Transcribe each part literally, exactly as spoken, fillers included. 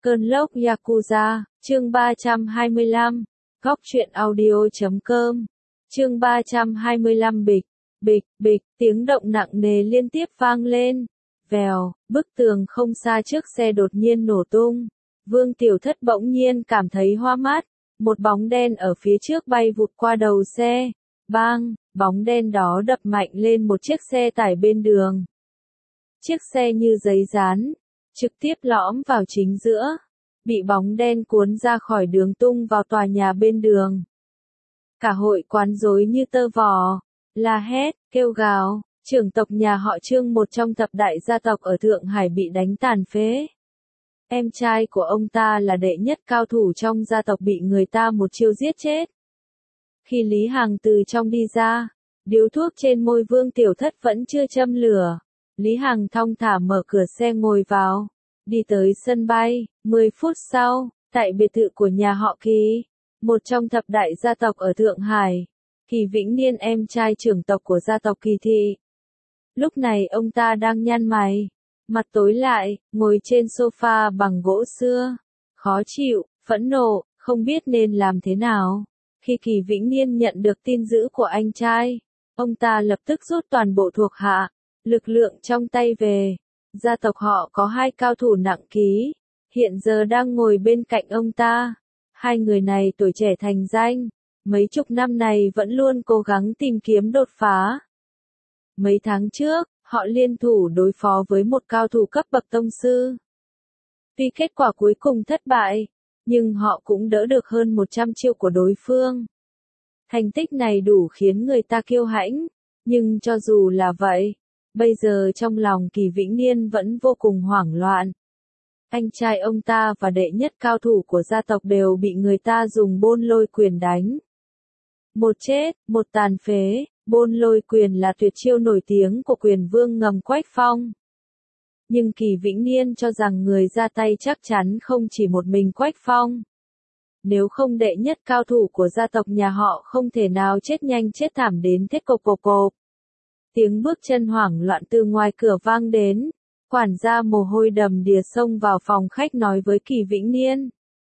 Cơn lốc Yakuza, chương ba trăm hai mươi lăm, góc truyện audio chấm com, chương ba trăm hai mươi lăm bịch, bịch, bịch, tiếng động nặng nề liên tiếp vang lên. Vèo, bức tường không xa trước xe đột nhiên nổ tung. Vương Tiểu Thất bỗng nhiên cảm thấy hoa mắt, một bóng đen ở phía trước bay vụt qua đầu xe. Bang, bóng đen đó đập mạnh lên một chiếc xe tải bên đường. Chiếc xe như giấy dán, trực tiếp lõm vào chính giữa, bị bóng đen cuốn ra khỏi đường tung vào tòa nhà bên đường. Cả hội quán rối như tơ vò, la hét, kêu gào, trưởng tộc nhà họ Trương, một trong thập đại gia tộc ở Thượng Hải, bị đánh tàn phế. Em trai của ông ta là đệ nhất cao thủ trong gia tộc bị người ta một chiêu giết chết. Khi Lý Hằng từ trong đi ra, điếu thuốc trên môi Vương Tiểu Thất vẫn chưa châm lửa. Lý Hằng thong thả mở cửa xe ngồi vào, đi tới sân bay. Mười phút sau, tại biệt thự của nhà họ Kỳ, một trong thập đại gia tộc ở Thượng Hải, Kỳ Vĩnh Niên, em trai trưởng tộc của gia tộc Kỳ Thị. Lúc này ông ta đang nhăn mày, mặt tối lại, ngồi trên sofa bằng gỗ xưa, khó chịu, phẫn nộ, không biết nên làm thế nào. Khi Kỳ Vĩnh Niên nhận được tin dữ của anh trai, ông ta lập tức rút toàn bộ thuộc hạ, lực lượng trong tay về. Gia tộc họ có hai cao thủ nặng ký, hiện giờ đang ngồi bên cạnh ông ta. Hai người này tuổi trẻ thành danh, mấy chục năm này vẫn luôn cố gắng tìm kiếm đột phá. Mấy tháng trước, họ liên thủ đối phó với một cao thủ cấp bậc tông sư. Tuy kết quả cuối cùng thất bại, nhưng họ cũng đỡ được hơn một trăm chiêu của đối phương. Thành tích này đủ khiến người ta kiêu hãnh, nhưng cho dù là vậy, bây giờ trong lòng Kỳ Vĩnh Niên vẫn vô cùng hoảng loạn. Anh trai ông ta và đệ nhất cao thủ của gia tộc đều bị người ta dùng bôn lôi quyền đánh. Một chết, một tàn phế. Bôn lôi quyền là tuyệt chiêu nổi tiếng của quyền vương ngầm Quách Phong. Nhưng Kỳ Vĩnh Niên cho rằng người ra tay chắc chắn không chỉ một mình Quách Phong. Nếu không, đệ nhất cao thủ của gia tộc nhà họ không thể nào chết nhanh chết thảm đến thế. Cộp cộp cộp. Tiếng bước chân hoảng loạn từ ngoài cửa vang đến. Quản gia mồ hôi đầm đìa xông vào phòng khách nói với Kỳ Vĩnh Niên.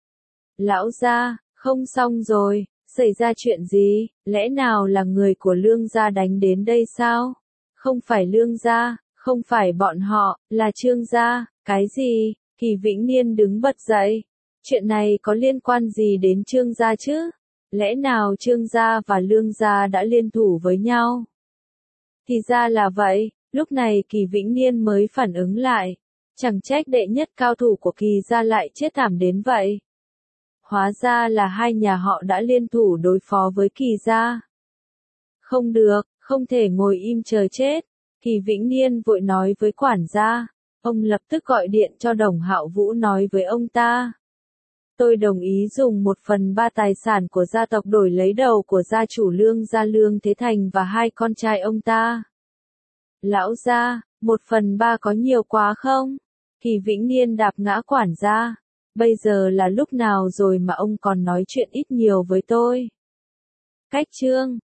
Lão gia, không xong rồi. Xảy ra chuyện gì? Lẽ nào là người của Lương gia đánh đến đây sao? Không phải Lương gia, không phải bọn họ, là Trương gia. Cái gì? Kỳ Vĩnh Niên đứng bật dậy. Chuyện này có liên quan gì đến Trương gia chứ? Lẽ nào Trương gia và Lương gia đã liên thủ với nhau? Thì ra là vậy. Lúc này Kỳ Vĩnh Niên mới phản ứng lại. Chẳng trách đệ nhất cao thủ của Kỳ gia lại chết thảm đến vậy. Hóa ra là hai nhà họ đã liên thủ đối phó với Kỳ gia. Không được, không thể ngồi im chờ chết. Kỳ Vĩnh Niên vội nói với quản gia. Ông lập tức gọi điện cho Đồng Hạo Vũ, nói với ông ta. Tôi đồng ý dùng một phần ba tài sản của gia tộc đổi lấy đầu của gia chủ Lương gia Lương Thế Thành và hai con trai ông ta. Lão gia, một phần ba có nhiều quá không? Kỳ Vĩnh Niên đạp ngã quản gia. Bây giờ là lúc nào rồi mà ông còn nói chuyện ít nhiều với tôi? Cách chương